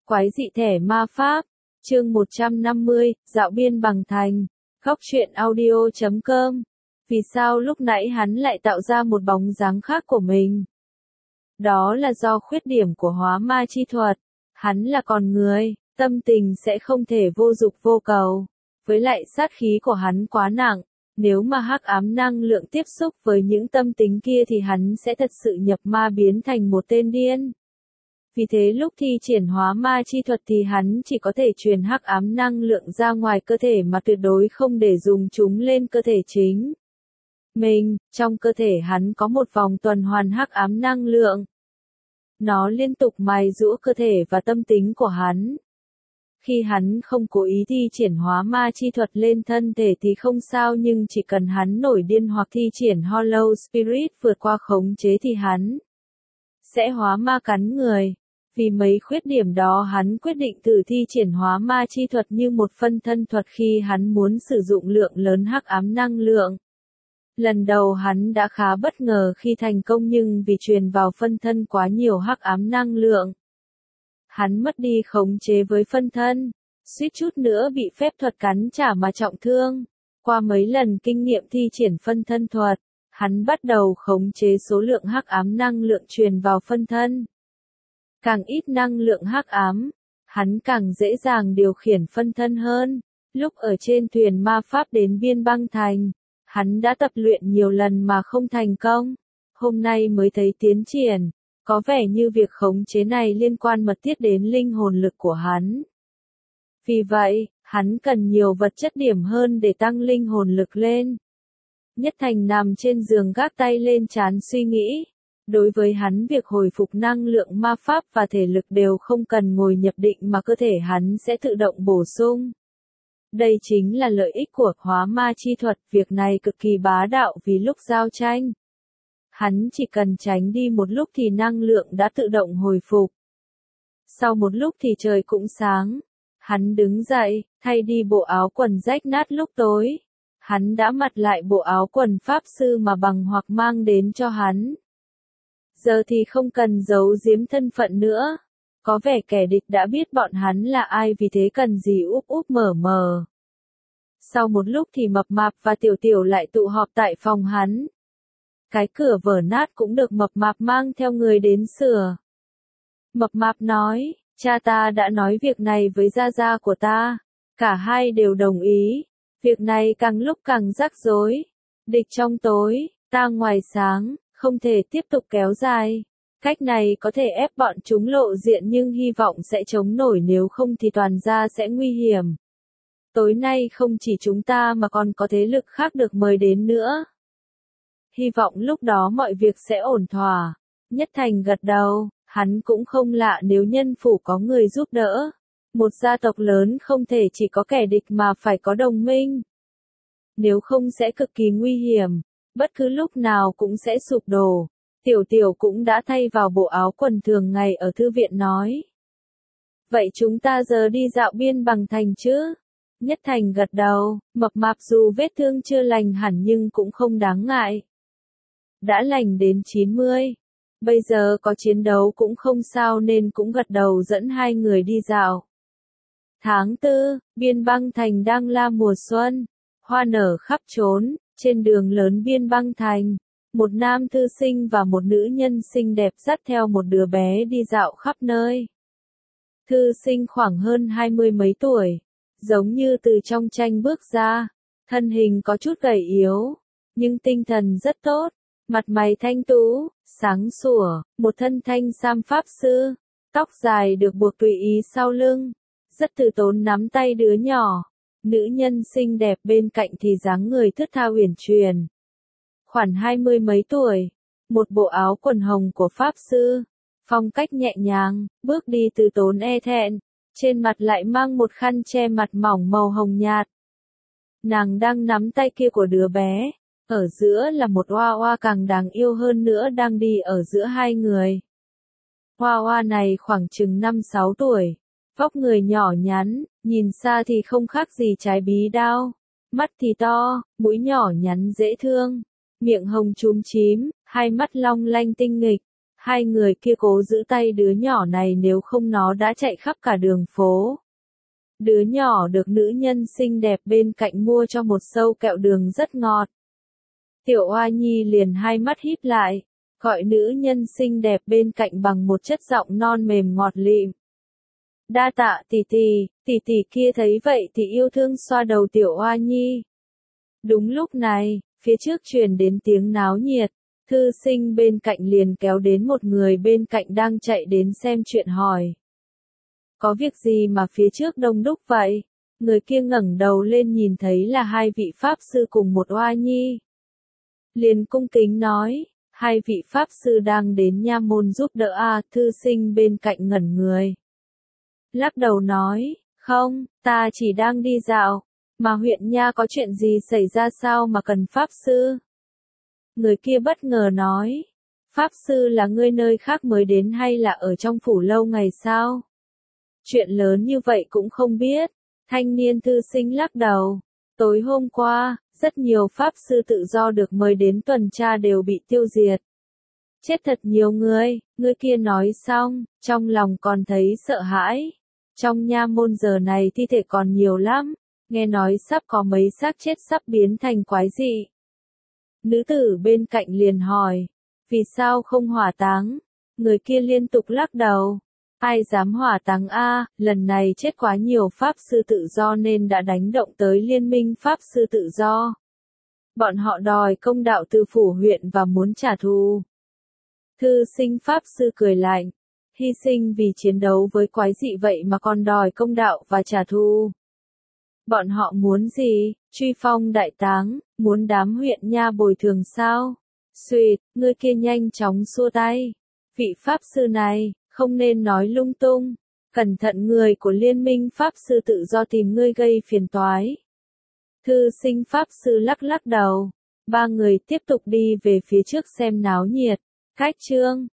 Quái dị thẻ ma pháp. Chương 150, dạo biên bằng thành. Góc truyện audio.com. Vì sao lúc nãy hắn lại tạo ra một bóng dáng khác của mình? Đó là do khuyết điểm của hóa ma chi thuật. Hắn là con người, tâm tình sẽ không thể vô dục vô cầu. Với lại sát khí của hắn quá nặng, nếu mà hắc ám năng lượng tiếp xúc với những tâm tính kia thì hắn sẽ thật sự nhập ma biến thành một tên điên. Vì thế lúc thi triển hóa ma chi thuật thì hắn chỉ có thể truyền hắc ám năng lượng ra ngoài cơ thể mà tuyệt đối không để dùng chúng lên cơ thể chính. Trong cơ thể hắn có một vòng tuần hoàn hắc ám năng lượng. Nó liên tục mài giũa cơ thể và tâm tính của hắn. Khi hắn không cố ý thi triển hóa ma chi thuật lên thân thể thì không sao, nhưng chỉ cần hắn nổi điên hoặc thi triển Hollow Spirit vượt qua khống chế thì hắn sẽ hóa ma cắn người. Vì mấy khuyết điểm đó hắn quyết định thử thi triển hóa ma chi thuật như một phân thân thuật khi hắn muốn sử dụng lượng lớn hắc ám năng lượng. Lần đầu hắn đã khá bất ngờ khi thành công, nhưng vì truyền vào phân thân quá nhiều hắc ám năng lượng, hắn mất đi khống chế với phân thân, suýt chút nữa bị phép thuật cắn trả mà trọng thương. Qua mấy lần kinh nghiệm thi triển phân thân thuật, hắn bắt đầu khống chế số lượng hắc ám năng lượng truyền vào phân thân. Càng ít năng lượng hắc ám, hắn càng dễ dàng điều khiển phân thân hơn. Lúc ở trên thuyền ma pháp đến biên băng thành, hắn đã tập luyện nhiều lần mà không thành công. Hôm nay mới thấy tiến triển, có vẻ như việc khống chế này liên quan mật thiết đến linh hồn lực của hắn. Vì vậy, hắn cần nhiều vật chất điểm hơn để tăng linh hồn lực lên. Nhất Thành nằm trên giường gác tay lên trán suy nghĩ. Đối với hắn việc hồi phục năng lượng ma pháp và thể lực đều không cần ngồi nhập định mà cơ thể hắn sẽ tự động bổ sung. Đây chính là lợi ích của hóa ma chi thuật, việc này cực kỳ bá đạo vì lúc giao tranh. Hắn chỉ cần tránh đi một lúc thì năng lượng đã tự động hồi phục. Sau một lúc thì trời cũng sáng. Hắn đứng dậy, thay đi bộ áo quần rách nát lúc tối. Hắn đã mặc lại bộ áo quần pháp sư mà bằng hoặc mang đến cho hắn. Giờ thì không cần giấu giếm thân phận nữa. Có vẻ kẻ địch đã biết bọn hắn là ai, vì thế cần gì úp úp mở mờ. Sau một lúc thì Mập Mạp và Tiểu Tiểu lại tụ họp tại phòng hắn. Cái cửa vỡ nát cũng được Mập Mạp mang theo người đến sửa. Mập Mạp nói, cha ta đã nói việc này với gia gia của ta. Cả hai đều đồng ý. Việc này càng lúc càng rắc rối. Địch trong tối, ta ngoài sáng, không thể tiếp tục kéo dài. Cách này có thể ép bọn chúng lộ diện, nhưng hy vọng sẽ chống nổi, nếu không thì toàn gia sẽ nguy hiểm. Tối nay không chỉ chúng ta mà còn có thế lực khác được mời đến nữa. Hy vọng lúc đó mọi việc sẽ ổn thỏa. Nhất Thành gật đầu, hắn cũng không lạ nếu nhân phủ có người giúp đỡ. Một gia tộc lớn không thể chỉ có kẻ địch mà phải có đồng minh. Nếu không sẽ cực kỳ nguy hiểm, bất cứ lúc nào cũng sẽ sụp đổ. Tiểu Tiểu cũng đã thay vào bộ áo quần thường ngày ở thư viện nói. Vậy chúng ta giờ đi dạo biên bằng thành chứ? Nhất Thành gật đầu, Mập Mạp dù vết thương chưa lành hẳn nhưng cũng không đáng ngại. Đã lành đến 90. Bây giờ có chiến đấu cũng không sao nên cũng gật đầu dẫn hai người đi dạo. Tháng 4, biên băng thành đang là mùa xuân. Hoa nở khắp trốn, trên đường lớn biên băng thành. Một nam thư sinh và một nữ nhân xinh đẹp dắt theo một đứa bé đi dạo khắp nơi. Thư sinh khoảng hơn 20 mấy tuổi, giống như từ trong tranh bước ra, thân hình có chút gầy yếu, nhưng tinh thần rất tốt, mặt mày thanh tú, sáng sủa, một thân thanh sam pháp sư, tóc dài được buộc tùy ý sau lưng, rất từ tốn nắm tay đứa nhỏ. Nữ nhân xinh đẹp bên cạnh thì dáng người thướt tha uyển chuyển. Khoảng 20 mấy tuổi, một bộ áo quần hồng của pháp sư, phong cách nhẹ nhàng, bước đi từ tốn e thẹn, trên mặt lại mang một khăn che mặt mỏng màu hồng nhạt. Nàng đang nắm tay kia của đứa bé, ở giữa là một oa oa càng đáng yêu hơn nữa đang đi ở giữa hai người. Oa oa này khoảng chừng 5-6 tuổi, vóc người nhỏ nhắn, nhìn xa thì không khác gì trái bí đao, mắt thì to, mũi nhỏ nhắn dễ thương. Miệng hồng chúm chím, hai mắt long lanh tinh nghịch, Hai người kia cố giữ tay đứa nhỏ này nếu không nó đã chạy khắp cả đường phố. Đứa nhỏ được nữ nhân xinh đẹp bên cạnh mua cho một sâu kẹo đường rất ngọt. Tiểu Oa Nhi liền hai mắt híp lại, gọi nữ nhân xinh đẹp bên cạnh bằng một chất giọng non mềm ngọt lịm. Đa tạ tỷ tỷ kia thấy vậy thì yêu thương xoa đầu Tiểu Oa Nhi. Đúng lúc này, phía trước truyền đến tiếng náo nhiệt, thư sinh bên cạnh liền kéo đến một người bên cạnh đang chạy đến xem chuyện hỏi. Có việc gì mà phía trước đông đúc vậy? Người kia ngẩng đầu lên nhìn thấy là hai vị pháp sư cùng một Oa Nhi. Liền cung kính nói, hai vị pháp sư đang đến nha môn giúp đỡ à, thư sinh bên cạnh ngẩn người. Lắc đầu nói, không, ta chỉ đang đi dạo, mà huyện nha có chuyện gì xảy ra sao mà cần pháp sư? Người kia bất ngờ nói, pháp sư là ngươi nơi khác mới đến hay là ở trong phủ lâu ngày sao? Chuyện lớn như vậy cũng không biết. Thanh niên thư sinh lắc đầu. Tối hôm qua, rất nhiều pháp sư tự do được mời đến tuần tra đều bị tiêu diệt. Chết thật nhiều người kia nói xong, trong lòng còn thấy sợ hãi. Trong nha môn giờ này thi thể còn nhiều lắm, nghe nói sắp có mấy xác chết sắp biến thành quái dị. Nữ tử bên cạnh liền hỏi, vì sao không hỏa táng? Người kia liên tục lắc đầu. Ai dám hỏa táng a, lần này chết quá nhiều pháp sư tự do nên đã đánh động tới liên minh pháp sư tự do. Bọn họ đòi công đạo từ phủ huyện và muốn trả thù. Thư sinh pháp sư cười lạnh, hy sinh vì chiến đấu với quái dị vậy mà còn đòi công đạo và trả thù. Bọn họ muốn gì? Truy phong đại táng, muốn đám huyện nha bồi thường sao? Xuyệt, người kia nhanh chóng xua tay. Vị pháp sư này, không nên nói lung tung. Cẩn thận người của liên minh pháp sư tự do tìm ngươi gây phiền toái. Thư sinh pháp sư lắc đầu. Ba người tiếp tục đi về phía trước xem náo nhiệt. Cách chương